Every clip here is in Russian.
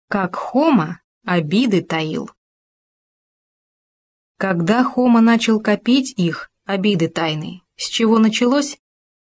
Как Хома обиды таил. Когда Хома начал копить их, обиды тайные, с чего началось?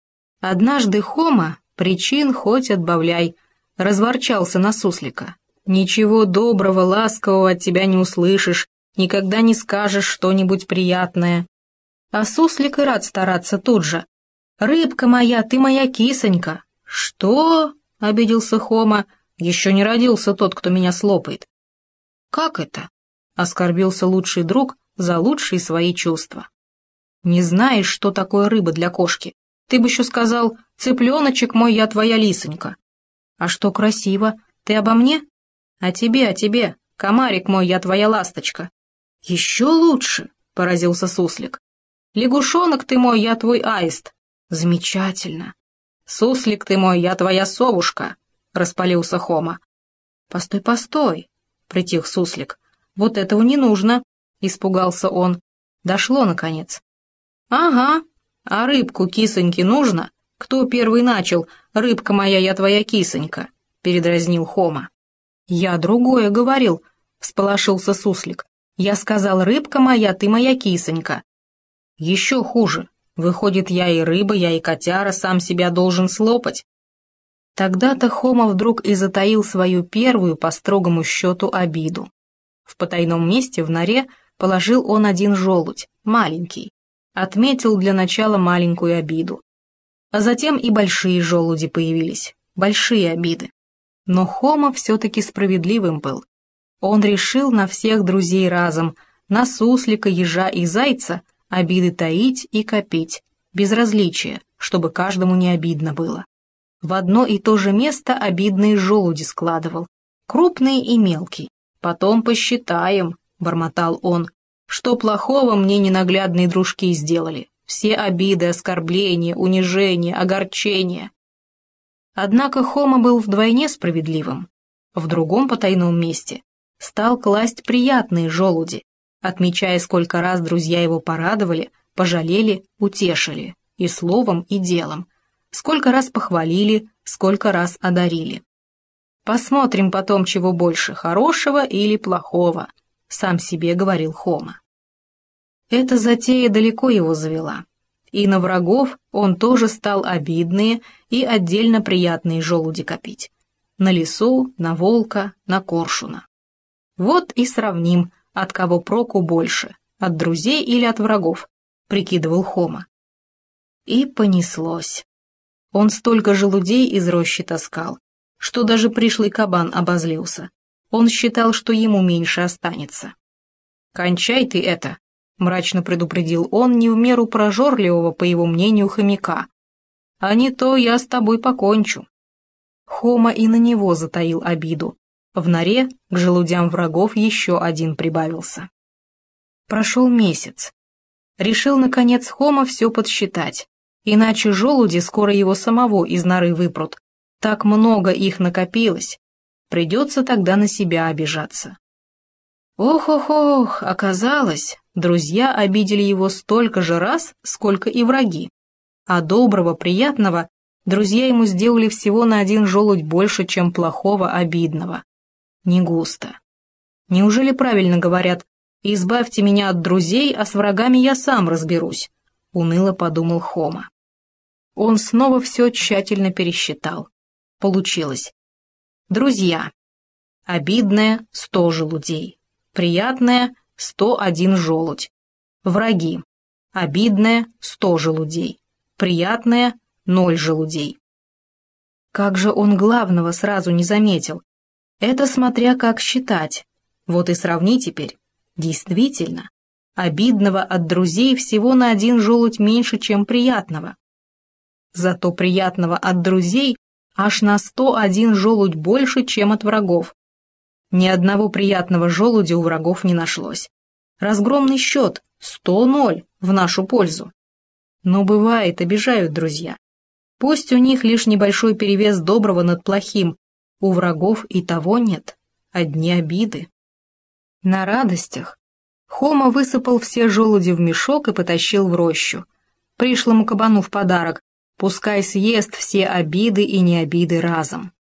Однажды Хома, причин хоть отбавляй, разворчался на суслика. Ничего доброго, ласкового от тебя не услышишь, никогда не скажешь что-нибудь приятное. А суслик и рад стараться тут же. «Рыбка моя, ты моя кисонька!» «Что?» — обиделся Хома. «Еще не родился тот, кто меня слопает». «Как это?» — оскорбился лучший друг за лучшие свои чувства. «Не знаешь, что такое рыба для кошки? Ты бы еще сказал: цыпленочек мой, я твоя лисонька». «А что красиво? Ты обо мне?» «О тебе, комарик мой, я твоя ласточка». «Еще лучше!» — поразился суслик. «Лягушонок ты мой, я твой аист». «Замечательно». «Суслик ты мой, я твоя совушка», — распалился Хома. «Постой», — притих суслик. «Вот этого не нужно», — испугался он. Дошло, наконец. «Ага, а рыбку кисоньке нужно? Кто первый начал? Рыбка моя, я твоя кисонька», — передразнил Хома. «Я другое говорил», — всполошился суслик. «Я сказал: рыбка моя, ты моя кисонька». «Еще хуже. Выходит, я и рыба, я и котяра, сам себя должен слопать». Тогда-то Хома вдруг и затаил свою первую по строгому счету обиду. В потайном месте в норе положил он один желудь, маленький, отметил для начала маленькую обиду. А затем и большие желуди появились, большие обиды. Но Хома все-таки справедливым был. Он решил на всех друзей разом, на суслика, ежа и зайца, обиды таить и копить, безразличие, чтобы каждому не обидно было. В одно и то же место обидные желуди складывал, крупные и мелкие. «Потом посчитаем», — бормотал он, — «что плохого мне ненаглядные дружки сделали. Все обиды, оскорбления, унижения, огорчения». Однако Хома был вдвойне справедливым. В другом потайном месте стал класть приятные желуди, отмечая, сколько раз друзья его порадовали, пожалели, утешили, и словом, и делом, сколько раз похвалили, сколько раз одарили. «Посмотрим потом, чего больше, хорошего или плохого», — сам себе говорил Хома. Эта затея далеко его завела, и на врагов он тоже стал обидные и отдельно приятные желуди копить. На лису, на волка, на коршуна. Вот и сравним, от кого проку больше, от друзей или от врагов, прикидывал Хома. И понеслось. Он столько желудей из рощи таскал, что даже пришлый кабан обозлился. Он считал, что ему меньше останется. «Кончай ты это», — мрачно предупредил он не в меру прожорливого, по его мнению, хомяка. «А не то я с тобой покончу». Хома и на него затаил обиду. В норе к желудям врагов еще один прибавился. Прошел месяц. Решил, наконец, Хома все подсчитать, иначе желуди скоро его самого из норы выпрут. Так много их накопилось, придется тогда на себя обижаться. Ох, оказалось, друзья обидели его столько же раз, сколько и враги. А доброго, приятного друзья ему сделали всего на один желудь больше, чем плохого, обидного. Не густо. Неужели правильно говорят: «Избавьте меня от друзей, а с врагами я сам разберусь», — уныло подумал Хома. Он снова все тщательно пересчитал. Получилось. Друзья. Обидное — 100 желудей. Приятное — 101 желудь. Враги. Обидное — 100 желудей. Приятное — 0 желудей. Как же он главного сразу не заметил? Это смотря как считать. Вот и сравни теперь. Действительно, обидного от друзей всего на 1 желудь меньше, чем приятного. Зато приятного от друзей аж на 101 желудь больше, чем от врагов. Ни одного приятного желудя у врагов не нашлось. Разгромный счет 100-0 в нашу пользу. Но бывает, обижают друзья. Пусть у них лишь небольшой перевес доброго над плохим, у врагов и того нет, одни обиды. На радостях Хома высыпал все желуди в мешок и потащил в рощу. Пришлому кабану в подарок, пускай съест все обиды и необиды разом.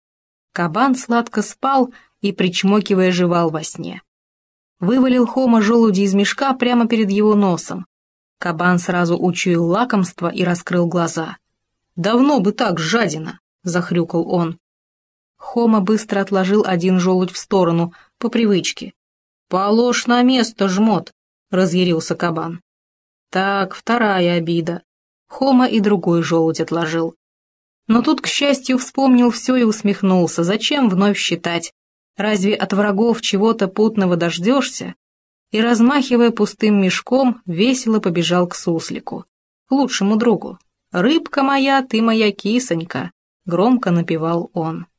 Кабан сладко спал и, причмокивая, жевал во сне. Вывалил Хома желуди из мешка прямо перед его носом. Кабан сразу учуял лакомство и раскрыл глаза. «Давно бы так, жадина!» — захрюкал он. Хома быстро отложил один желудь в сторону, по привычке. «Положь на место, жмот!» — разъярился кабан. Так, вторая обида. Хома и другой желудь отложил. Но тут, к счастью, вспомнил все и усмехнулся. Зачем вновь считать? Разве от врагов чего-то путного дождешься? И, размахивая пустым мешком, весело побежал к суслику, к лучшему другу. «Рыбка моя, ты моя кисонька», — громко напевал он.